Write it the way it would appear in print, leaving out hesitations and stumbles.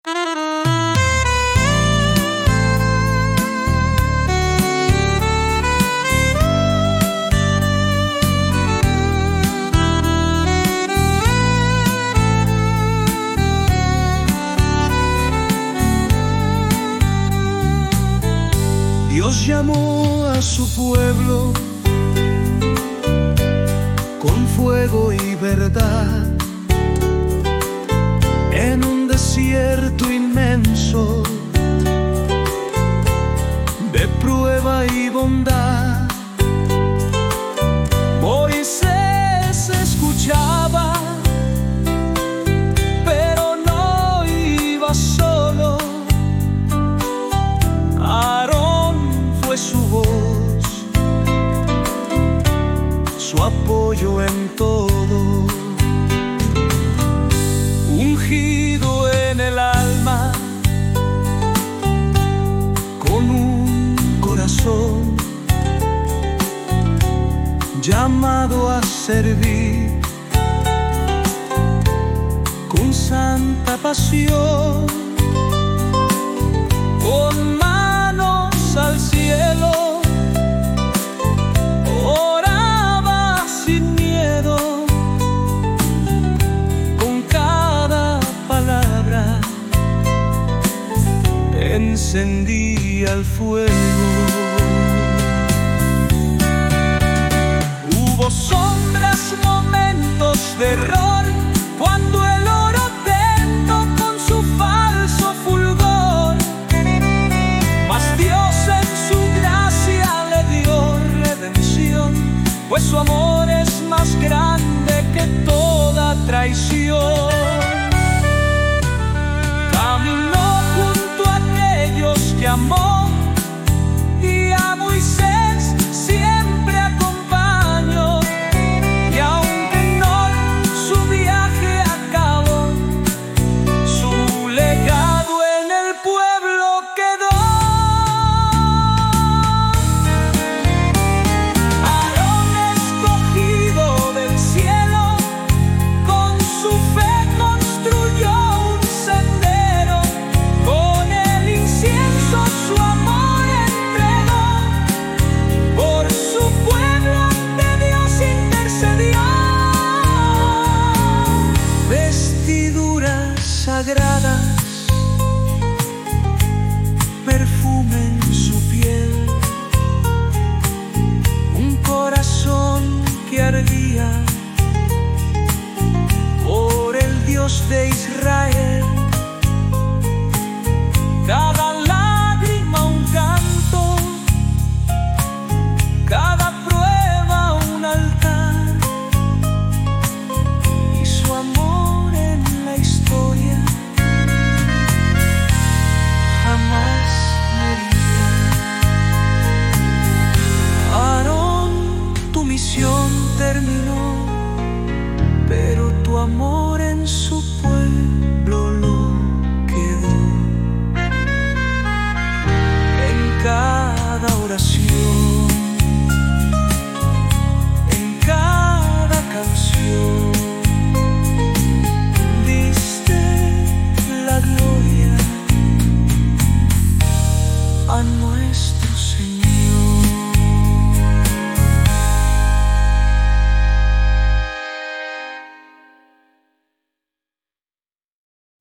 Dios llamó a su pueblo con fuego y verdad en un desierto inmenso de prueba y bondad. Moisés escuchaba, pero no iba solo. Su voz, su apoyo en todo, ungido en el alma, con un corazón llamado a servir, con santa pasión, con manos al cielo, oraba sin miedo, con cada palabra encendía el fuego. Hubo sombras, momentos de error, cuando el oro tentó con su falso fulgor, mas Dios en su gracia le dio redención, pues su amor es más grande que toda traición. Caminó junto a aquellos que amó, y a Moisés siempre acompañó, y aunque no su viaje acabó, su legado en el pueblo quedó. Aarón, escogido del cielo, con su fe construyó un sendero, con el incienso su amor entregó, por su pueblo ante Dios intercedió. Vestiduras sagradas, perfume en su piel, un corazón que ardía por el Dios de Israel.